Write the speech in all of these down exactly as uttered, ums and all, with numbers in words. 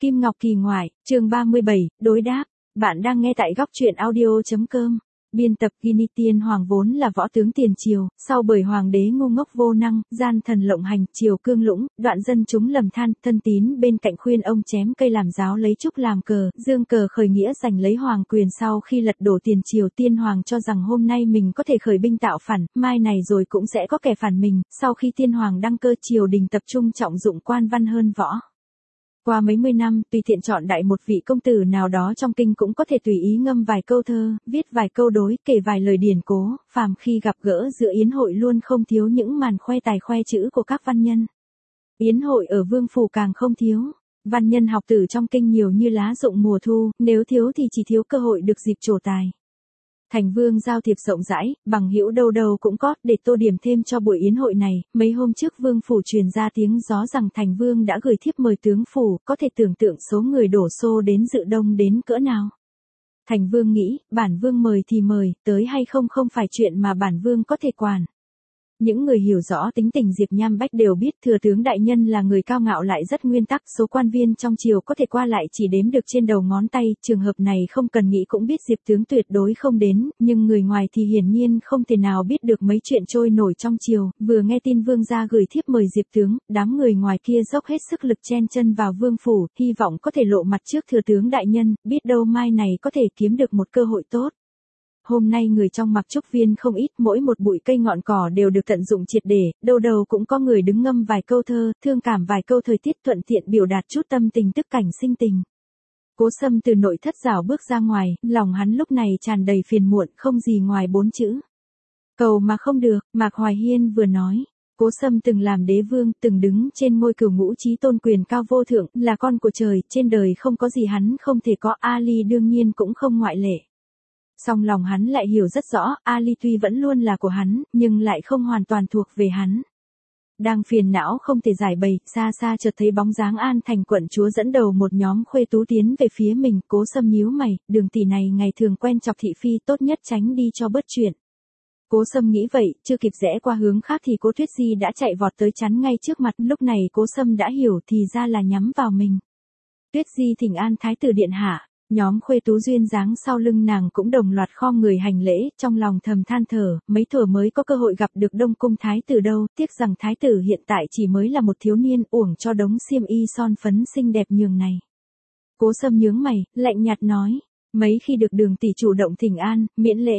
Kim Ngọc Kỳ ngoại, chương ba mươi bảy, đối đáp. Bạn đang nghe tại góc truyện audio.com. Biên tập Guinea Tiên Hoàng vốn là võ tướng tiền triều, sau bởi hoàng đế ngu ngốc vô năng, gian thần lộng hành, triều cương lũng, đoạn dân chúng lầm than, thân tín bên cạnh khuyên ông chém cây làm giáo lấy trúc làm cờ, dương cờ khởi nghĩa giành lấy hoàng quyền. Sau khi lật đổ tiền triều, Tiên Hoàng cho rằng hôm nay mình có thể khởi binh tạo phản, mai này rồi cũng sẽ có kẻ phản mình. Sau khi Tiên Hoàng đăng cơ, triều đình tập trung trọng dụng quan văn hơn võ. Qua mấy mươi năm, tùy tiện chọn đại một vị công tử nào đó trong kinh cũng có thể tùy ý ngâm vài câu thơ, viết vài câu đối, kể vài lời điển cố, phàm khi gặp gỡ giữa yến hội luôn không thiếu những màn khoe tài khoe chữ của các văn nhân. Yến hội ở vương phủ càng không thiếu, văn nhân học tử trong kinh nhiều như lá rụng mùa thu, nếu thiếu thì chỉ thiếu cơ hội được dịp trổ tài. Thành Vương giao thiệp rộng rãi, bằng hữu đâu đâu cũng có, để tô điểm thêm cho buổi yến hội này, mấy hôm trước Vương phủ truyền ra tiếng gió rằng Thành Vương đã gửi thiếp mời tướng phủ, có thể tưởng tượng số người đổ xô đến dự đông đến cỡ nào. Thành Vương nghĩ, bản Vương mời thì mời, tới hay không không phải chuyện mà bản Vương có thể quản. Những người hiểu rõ tính tình Diệp Nham Bách đều biết thừa tướng đại nhân là người cao ngạo lại rất nguyên tắc, số quan viên trong triều có thể qua lại chỉ đếm được trên đầu ngón tay, trường hợp này không cần nghĩ cũng biết Diệp tướng tuyệt đối không đến, nhưng người ngoài thì hiển nhiên không thể nào biết được mấy chuyện trôi nổi trong triều. Vừa nghe tin vương gia gửi thiếp mời Diệp tướng, đám người ngoài kia dốc hết sức lực chen chân vào vương phủ, hy vọng có thể lộ mặt trước thừa tướng đại nhân, biết đâu mai này có thể kiếm được một cơ hội tốt. Hôm nay người trong Mặc Trúc Viên không ít, mỗi một bụi cây ngọn cỏ đều được tận dụng triệt để, đâu đâu cũng có người đứng ngâm vài câu thơ, thương cảm vài câu thời tiết, thuận tiện biểu đạt chút tâm tình tức cảnh sinh tình. Cố Sâm từ nội thất rảo bước ra ngoài, lòng hắn lúc này tràn đầy phiền muộn, không gì ngoài bốn chữ. Cầu mà không được. Mạc Hoài Hiên vừa nói. Cố Sâm từng làm đế vương, từng đứng trên ngôi cửu ngũ chí tôn quyền cao vô thượng, là con của trời, trên đời không có gì hắn không thể có, Ali đương nhiên cũng không ngoại lệ. Song lòng hắn lại hiểu rất rõ, Ali tuy vẫn luôn là của hắn, nhưng lại không hoàn toàn thuộc về hắn. Đang phiền não không thể giải bày, xa xa chợt thấy bóng dáng An Thành quận chúa dẫn đầu một nhóm khuê tú tiến về phía mình. Cố Sâm nhíu mày, đường tỷ này ngày thường quen chọc thị phi, tốt nhất tránh đi cho bớt chuyện. Cố Sâm nghĩ vậy, chưa kịp rẽ qua hướng khác thì Cố Tuyết Di đã chạy vọt tới chắn ngay trước mặt, lúc này Cố Sâm đã hiểu thì ra là nhắm vào mình. Tuyết Di thỉnh an thái tử điện hạ. Nhóm khuê tú duyên dáng sau lưng nàng cũng đồng loạt khom người hành lễ, trong lòng thầm than thở, mấy thuở mới có cơ hội gặp được Đông cung thái tử đâu, tiếc rằng thái tử hiện tại chỉ mới là một thiếu niên, uổng cho đống xiêm y son phấn xinh đẹp nhường này. Cố Sâm nhướng mày, lạnh nhạt nói, mấy khi được đường tỷ chủ động thỉnh an, miễn lễ.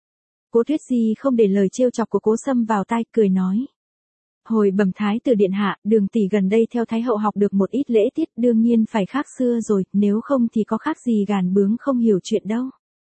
Cố Tuyết Di không để lời trêu chọc của Cố Sâm vào tai, cười nói. Hồi bẩm thái tử điện hạ, đường tỷ gần đây theo thái hậu học được một ít lễ tiết, đương nhiên phải khác xưa rồi, nếu không thì có khác gì gàn bướng không hiểu chuyện đâu.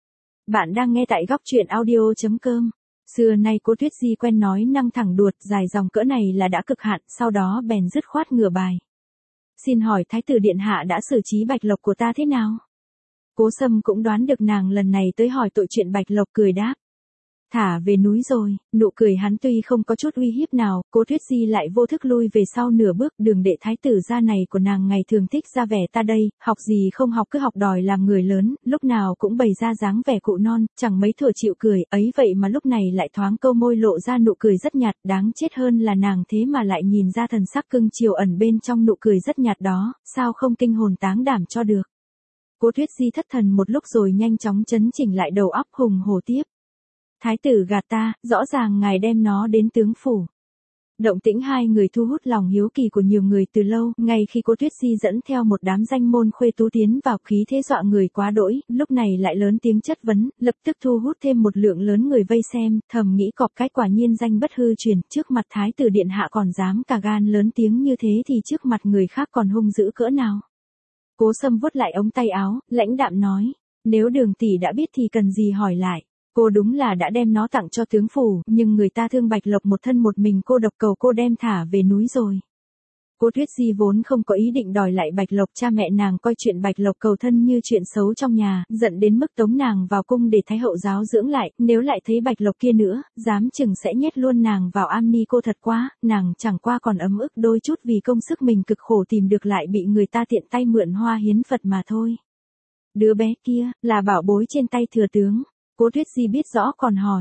Bạn đang nghe tại góc truyện audio.com. Xưa nay Cố Tuyết Di quen nói năng thẳng đuột, dài dòng cỡ này là đã cực hạn, sau đó bèn dứt khoát ngửa bài. Xin hỏi thái tử điện hạ đã xử trí Bạch Lộc của ta thế nào? Cố Sâm cũng đoán được nàng lần này tới hỏi tội chuyện Bạch Lộc, cười đáp. Thả về núi rồi. Nụ cười hắn tuy không có chút uy hiếp nào, Cố Tuyết Di lại vô thức lui về sau nửa bước. Đường đệ thái tử gia này của nàng ngày thường thích ra vẻ ta đây, học gì không học cứ học đòi làm người lớn, lúc nào cũng bày ra dáng vẻ cụ non, chẳng mấy thừa chịu cười, ấy vậy mà lúc này lại thoáng câu môi lộ ra nụ cười rất nhạt, đáng chết hơn là nàng thế mà lại nhìn ra thần sắc cưng chiều ẩn bên trong nụ cười rất nhạt đó, sao không kinh hồn táng đảm cho được. Cố Tuyết Di thất thần một lúc rồi nhanh chóng chấn chỉnh lại đầu óc, hùng hổ tiếp. Thái tử gạt ta, rõ ràng ngài đem nó đến tướng phủ. Động tĩnh hai người thu hút lòng hiếu kỳ của nhiều người từ lâu, ngay khi Cố Tuyết Di dẫn theo một đám danh môn khuê tú tiến vào, khí thế dọa người quá đỗi, lúc này lại lớn tiếng chất vấn, lập tức thu hút thêm một lượng lớn người vây xem, thầm nghĩ cọp cái quả nhiên danh bất hư truyền, trước mặt thái tử điện hạ còn dám cả gan lớn tiếng như thế thì trước mặt người khác còn hung dữ cỡ nào. Cố Sâm vuốt lại ống tay áo, lãnh đạm nói, nếu đường tỷ đã biết thì cần gì hỏi lại. Cô đúng là đã đem nó tặng cho tướng phủ, nhưng người ta thương Bạch Lộc một thân một mình cô độc, cầu cô đem thả về núi rồi. Cố Tuyết Di vốn không có ý định đòi lại Bạch Lộc, cha mẹ nàng coi chuyện Bạch Lộc cầu thân như chuyện xấu trong nhà, giận đến mức tống nàng vào cung để thái hậu giáo dưỡng lại, nếu lại thấy Bạch Lộc kia nữa, dám chừng sẽ nhét luôn nàng vào am ni cô. Thật quá, nàng chẳng qua còn ấm ức đôi chút vì công sức mình cực khổ tìm được lại bị người ta tiện tay mượn hoa hiến Phật mà thôi. Đứa bé kia, là bảo bối trên tay thừa tướng. Cố Tuyết Di biết rõ còn hỏi,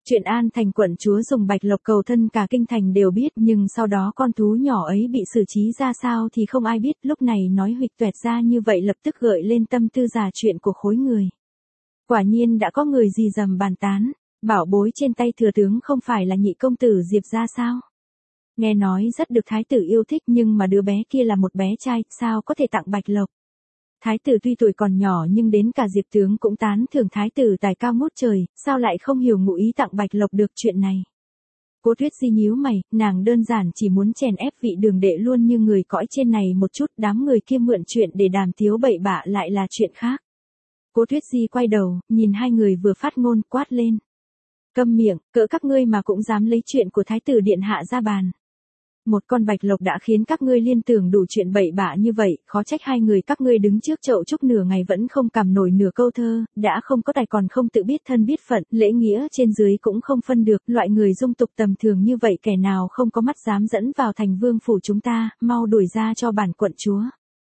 Chuyện An Thành quận chúa dùng bạch lộc cầu thân cả kinh thành đều biết, nhưng sau đó con thú nhỏ ấy bị xử trí ra sao thì không ai biết, lúc này nói huỵch toẹt ra như vậy lập tức gợi lên tâm tư già chuyện của khối người. Quả nhiên đã có người gì dầm bàn tán, bảo bối trên tay thừa tướng không phải là nhị công tử Diệp gia sao? Nghe nói rất được thái tử yêu thích, nhưng mà đứa bé kia là một bé trai, sao có thể tặng bạch lộc? Thái tử tuy tuổi còn nhỏ nhưng đến cả Diệp tướng cũng tán thưởng thái tử tài cao ngút trời, sao lại không hiểu ngụ ý tặng bạch lộc được chuyện này. Cố Tuyết Di nhíu mày, nàng đơn giản chỉ muốn chèn ép vị đường đệ luôn như người cõi trên này một chút, đám người kia mượn chuyện để đàm tiếu bậy bạ lại là chuyện khác. Cố Tuyết Di quay đầu, nhìn hai người vừa phát ngôn, quát lên. Câm miệng, cỡ các ngươi mà cũng dám lấy chuyện của thái tử điện hạ ra bàn. Một con bạch lộc đã khiến các ngươi liên tưởng đủ chuyện bậy bạ như vậy, khó trách hai người các ngươi đứng trước chậu trúc nửa ngày vẫn không cảm nổi nửa câu thơ, đã không có tài còn không tự biết thân biết phận, lễ nghĩa trên dưới cũng không phân được, loại người dung tục tầm thường như vậy kẻ nào không có mắt dám dẫn vào thành vương phủ chúng ta, mau đuổi ra cho bản quận chúa.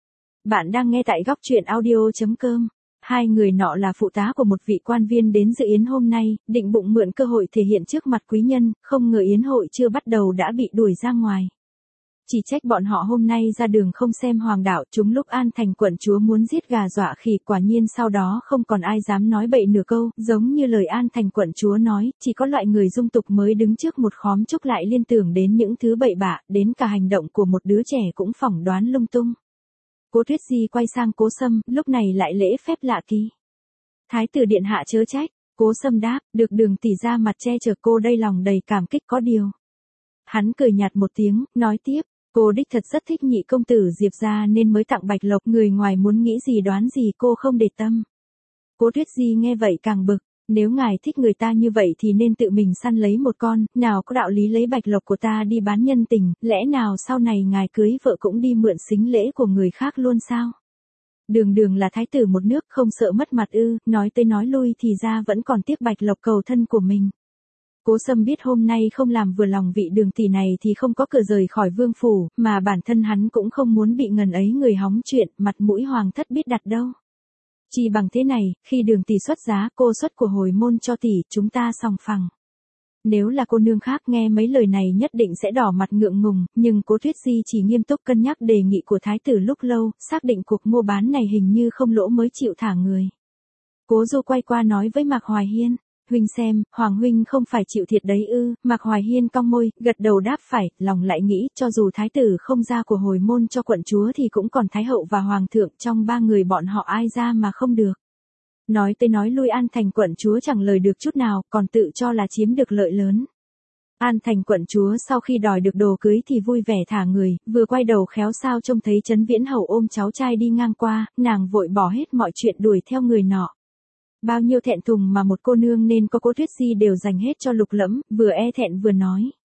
Bạn đang nghe tại góc truyện audio chấm com. Hai người nọ là phụ tá của một vị quan viên đến dự yến hôm nay, định bụng mượn cơ hội thể hiện trước mặt quý nhân, không ngờ yến hội chưa bắt đầu đã bị đuổi ra ngoài. Chỉ trách bọn họ hôm nay ra đường không xem hoàng đạo, chúng lúc An Thành quận chúa muốn giết gà dọa khỉ, quả nhiên sau đó không còn ai dám nói bậy nửa câu, giống như lời An Thành quận chúa nói, chỉ có loại người dung tục mới đứng trước một khóm trúc lại liên tưởng đến những thứ bậy bạ, đến cả hành động của một đứa trẻ cũng phỏng đoán lung tung. Cố Tuyết Di quay sang Cố Sâm, lúc này lại lễ phép lạ kỳ. Thái tử điện hạ chớ trách, Cố Sâm đáp, được Đường tỷ ra mặt che chở cô đây lòng đầy cảm kích có điều. Hắn cười nhạt một tiếng, nói tiếp, cô đích thật rất thích nhị công tử Diệp gia nên mới tặng bạch lộc, người ngoài muốn nghĩ gì đoán gì cô không để tâm. Cố Tuyết Di nghe vậy càng bực, nếu ngài thích người ta như vậy thì nên tự mình săn lấy một con, nào có đạo lý lấy bạch lộc của ta đi bán nhân tình, lẽ nào sau này ngài cưới vợ cũng đi mượn sính lễ của người khác luôn sao? Đường đường là thái tử một nước không sợ mất mặt ư, nói tới nói lui thì ra vẫn còn tiếc bạch lộc cầu thân của mình. Cố Sâm biết hôm nay không làm vừa lòng vị Đường tỷ này thì không có cửa rời khỏi vương phủ, mà bản thân hắn cũng không muốn bị ngần ấy người hóng chuyện, mặt mũi hoàng thất biết đặt đâu. Chỉ bằng thế này, khi Đường tỷ xuất giá, cô xuất của hồi môn cho tỷ, chúng ta sòng phẳng. Nếu là cô nương khác nghe mấy lời này nhất định sẽ đỏ mặt ngượng ngùng, nhưng Cố Tuyết Di chỉ nghiêm túc cân nhắc đề nghị của thái tử lúc lâu, xác định cuộc mua bán này hình như không lỗ mới chịu thả người. Cố Du quay qua nói với Mạc Hoài Hiên, huynh xem, Hoàng huynh không phải chịu thiệt đấy ư? Mạc Hoài Hiên cong môi, gật đầu đáp phải, lòng lại nghĩ, cho dù thái tử không ra của hồi môn cho quận chúa thì cũng còn thái hậu và hoàng thượng, trong ba người bọn họ ai ra mà không được. Nói tới nói lui An Thành quận chúa chẳng lời được chút nào, còn tự cho là chiếm được lợi lớn. An Thành quận chúa sau khi đòi được đồ cưới thì vui vẻ thả người, vừa quay đầu khéo sao trông thấy Trấn Viễn Hầu ôm cháu trai đi ngang qua, nàng vội bỏ hết mọi chuyện đuổi theo người nọ. Bao nhiêu thẹn thùng mà một cô nương nên có Cố Tuyết Di đều dành hết cho Lục Lẫm, vừa e thẹn vừa nói.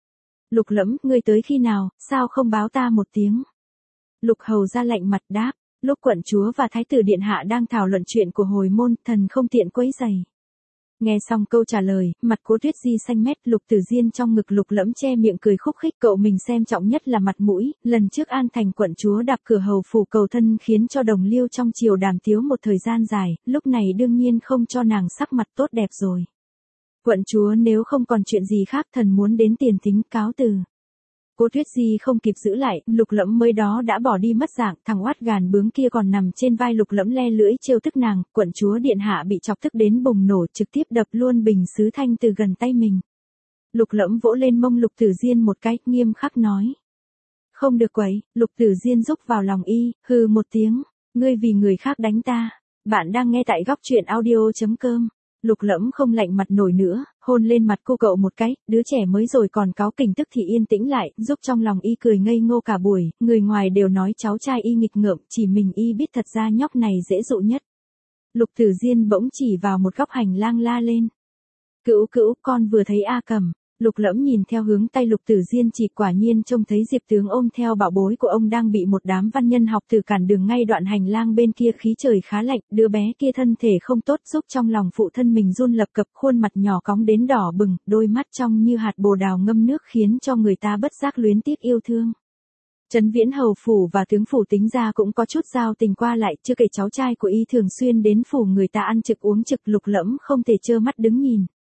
Lục Lẫm, ngươi tới khi nào, sao không báo ta một tiếng? Lục Hầu ra lạnh mặt đáp, lúc quận chúa và thái tử điện hạ đang thảo luận chuyện của hồi môn, thần không tiện quấy rầy. Nghe xong câu trả lời, mặt Cố Tuyết Di xanh mét, Lục Tử Diên trong ngực Lục Lẫm che miệng cười khúc khích, cậu mình xem trọng nhất là mặt mũi, lần trước An Thành quận chúa đạp cửa hầu phủ cầu thân khiến cho đồng liêu trong triều đàm tiếu một thời gian dài, lúc này đương nhiên không cho nàng sắc mặt tốt đẹp rồi. Quận chúa nếu không còn chuyện gì khác thần muốn đến tiền thính cáo từ. Cố Tuyết Di không kịp giữ lại, Lục Lẫm mới đó đã bỏ đi mất dạng, thằng oát gàn bướng kia còn nằm trên vai Lục Lẫm le lưỡi trêu tức nàng, quận chúa điện hạ bị chọc tức đến bùng nổ, trực tiếp đập luôn bình sứ thanh từ gần tay mình. Lục Lẫm vỗ lên mông Lục Tử Diên một cái, nghiêm khắc nói. Không được quấy, Lục Tử Diên rúc vào lòng y, hừ một tiếng, ngươi vì người khác đánh ta. Bạn đang nghe tại góc truyện audio chấm com. Lục Lẫm không lạnh mặt nổi nữa, hôn lên mặt cô cậu một cái, đứa trẻ mới rồi còn cáu kỉnh tức thì yên tĩnh lại, giúp trong lòng y cười ngây ngô cả buổi, người ngoài đều nói cháu trai y nghịch ngợm, chỉ mình y biết thật ra nhóc này dễ dụ nhất. Lục Tử Diên bỗng chỉ vào một góc hành lang la lên. Cữu cữu, con vừa thấy A Cầm. Lục Lẫm nhìn theo hướng tay Lục Tử Diên chỉ, quả nhiên trông thấy Diệp tướng ôm theo bảo bối của ông đang bị một đám văn nhân học tử cản đường ngay đoạn hành lang bên kia, khí trời khá lạnh, đứa bé kia thân thể không tốt, giúp trong lòng phụ thân mình run lập cập, khuôn mặt nhỏ cóng đến đỏ bừng, đôi mắt trong như hạt bồ đào ngâm nước khiến cho người ta bất giác luyến tiếc yêu thương. Trấn Viễn Hầu phủ và tướng phủ tính ra cũng có chút giao tình qua lại, chưa kể cháu trai của y thường xuyên đến phủ người ta ăn trực uống trực, Lục Lẫm không thể trơ mắt đứng nhìn.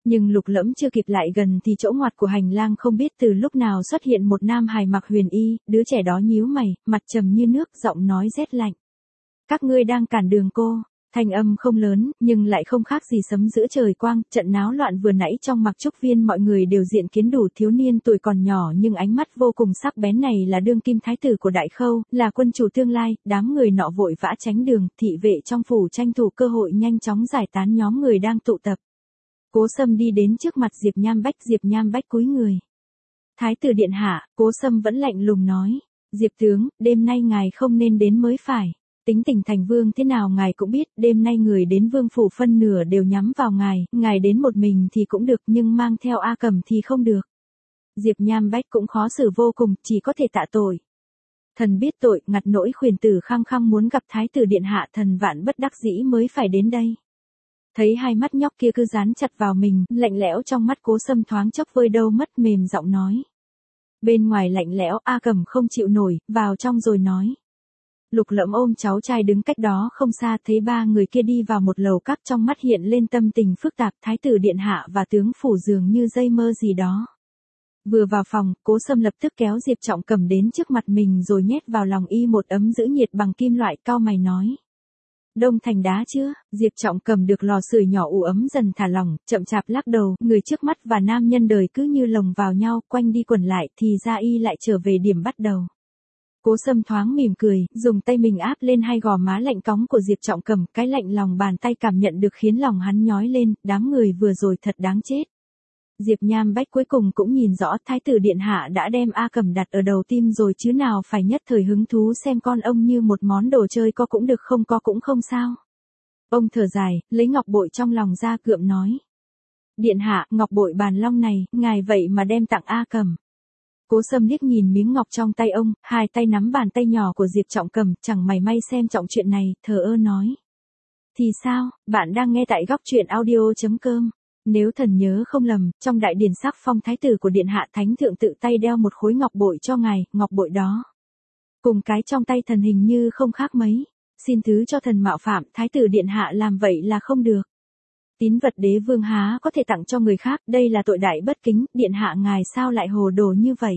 Nhưng Lục Lẫm chưa kịp lại gần thì chỗ ngoặt của hành lang không biết từ lúc nào xuất hiện một nam hài mặc huyền y, đứa trẻ đó nhíu mày, mặt trầm như nước, giọng nói rét lạnh. Các ngươi đang cản đường cô. Thanh âm không lớn, nhưng lại không khác gì sấm giữa trời quang, trận náo loạn vừa nãy trong mặc trúc viên mọi người đều diện kiến đủ thiếu niên tuổi còn nhỏ nhưng ánh mắt vô cùng sắc bén này là đương kim thái tử của Đại Khâu, là quân chủ tương lai, đám người nọ vội vã tránh đường, thị vệ trong phủ tranh thủ cơ hội nhanh chóng giải tán nhóm người đang tụ tập. Cố Sâm đi đến trước mặt Diệp Nham Bách, Diệp Nham Bách cúi người. Thái tử điện hạ, Cố Sâm vẫn lạnh lùng nói, Diệp tướng, đêm nay ngài không nên đến mới phải. Tính tình thành vương thế nào ngài cũng biết, đêm nay người đến vương phủ phân nửa đều nhắm vào ngài, ngài đến một mình thì cũng được nhưng mang theo A Cẩm thì không được. Diệp Nham Bách cũng khó xử vô cùng, chỉ có thể tạ tội. Thần biết tội, ngặt nỗi khuyển tử khăng khăng muốn gặp thái tử điện hạ, thần vạn bất đắc dĩ mới phải đến đây. Thấy hai mắt nhóc kia cứ dán chặt vào mình, lạnh lẽo trong mắt Cố Sâm thoáng chốc vơi đâu mất, mềm giọng nói. Bên ngoài lạnh lẽo, A Cẩm không chịu nổi, vào trong rồi nói. Lục Lẫm ôm cháu trai đứng cách đó không xa, thấy ba người kia đi vào một lầu các, trong mắt hiện lên tâm tình phức tạp, thái tử điện hạ và tướng phủ dường như dây mơ gì đó. Vừa vào phòng, Cố Sâm lập tức kéo Diệp Trọng Cẩm đến trước mặt mình rồi nhét vào lòng y một ấm giữ nhiệt bằng kim loại, cau mày nói. Đông thành đá chưa? Diệp Trọng Cẩm được lò sưởi nhỏ ủ ấm dần thả lỏng, chậm chạp lắc đầu, người trước mắt và nam nhân đời cứ như lồng vào nhau, quanh đi quẩn lại, thì ra y lại trở về điểm bắt đầu. Cố Sâm thoáng mỉm cười, dùng tay mình áp lên hai gò má lạnh cóng của Diệp Trọng Cẩm, cái lạnh lòng bàn tay cảm nhận được khiến lòng hắn nhói lên, đám người vừa rồi thật đáng chết. Diệp Nham Bách cuối cùng cũng nhìn rõ, thái tử điện hạ đã đem A Cẩm đặt ở đầu tim rồi chứ nào phải nhất thời hứng thú xem con ông như một món đồ chơi, có cũng được không có cũng không sao. Ông thở dài, lấy ngọc bội trong lòng ra cượm nói. Điện hạ, ngọc bội bàn long này, ngài vậy mà đem tặng A Cẩm. Cố Sâm liếc nhìn miếng ngọc trong tay ông, hai tay nắm bàn tay nhỏ của Diệp Trọng Cẩm, chẳng mảy may xem trọng chuyện này, thờ ơ nói. Thì sao, bạn đang nghe tại góc truyện audio chấm com. Nếu thần nhớ không lầm, trong đại điển sắc phong thái tử của điện hạ, thánh thượng tự tay đeo một khối ngọc bội cho ngài, ngọc bội đó. Cùng cái trong tay thần hình như không khác mấy. Xin thứ cho thần mạo phạm, thái tử điện hạ làm vậy là không được. Tín vật đế vương há có thể tặng cho người khác, đây là tội đại bất kính, điện hạ ngài sao lại hồ đồ như vậy.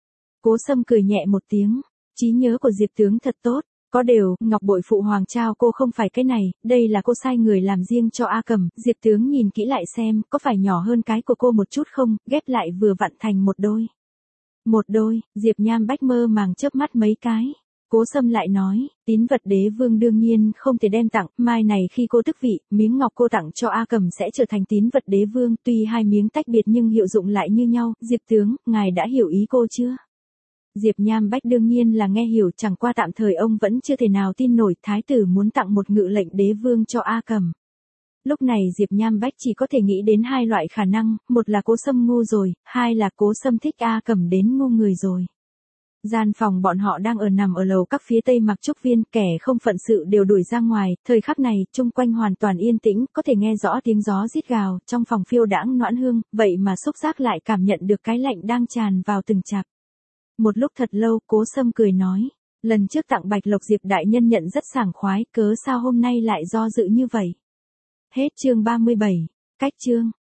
Cố Sâm cười nhẹ một tiếng, trí nhớ của Diệp tướng thật tốt, có điều, ngọc bội phụ hoàng trao cô không phải cái này, đây là cô sai người làm riêng cho A Cẩm, Diệp tướng nhìn kỹ lại xem, có phải nhỏ hơn cái của cô một chút không, ghép lại vừa vặn thành một đôi. Một đôi, Diệp Nham Bách mơ màng chớp mắt mấy cái. Cố Sâm lại nói, tín vật đế vương đương nhiên không thể đem tặng, mai này khi cô tức vị, miếng ngọc cô tặng cho A Cẩm sẽ trở thành tín vật đế vương, tuy hai miếng tách biệt nhưng hiệu dụng lại như nhau, Diệp tướng, ngài đã hiểu ý cô chưa? Diệp Nham Bách đương nhiên là nghe hiểu, chẳng qua tạm thời ông vẫn chưa thể nào tin nổi, thái tử muốn tặng một ngự lệnh đế vương cho A Cẩm. Lúc này Diệp Nham Bách chỉ có thể nghĩ đến hai loại khả năng, một là Cố Sâm ngu rồi, hai là Cố Sâm thích A Cẩm đến ngu người rồi. Gian phòng bọn họ đang ở nằm ở lầu các phía tây mặc trúc viên, kẻ không phận sự đều đuổi ra ngoài, thời khắc này, chung quanh hoàn toàn yên tĩnh, có thể nghe rõ tiếng gió rít gào, trong phòng phiêu đãng noãn hương, vậy mà xúc giác lại cảm nhận được cái lạnh đang tràn vào từng chạp. Một lúc thật lâu, Cố Sâm cười nói, lần trước tặng Bạch Lộc Diệp đại nhân nhận rất sảng khoái, cớ sao hôm nay lại do dự như vậy. Hết chương ba mươi bảy, cách chương.